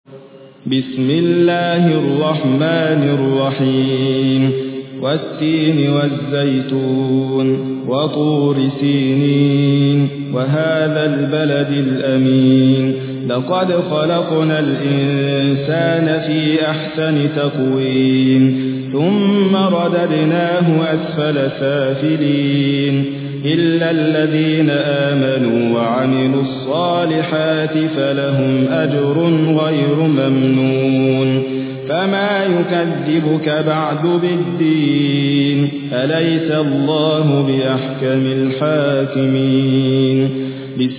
بسم الله الرحمن الرحيم والتين والزيتون وطور سينين وهذا البلد الأمين لقد خلقنا الإنسان في أحسن تقويم ثم رددناه أسفل سافلين إلا الذين آمنوا وعملوا الصالحات فلهم أجر غير ممنون فما يكذبك بعد بالدين أليس الله بأحكم الحاكمين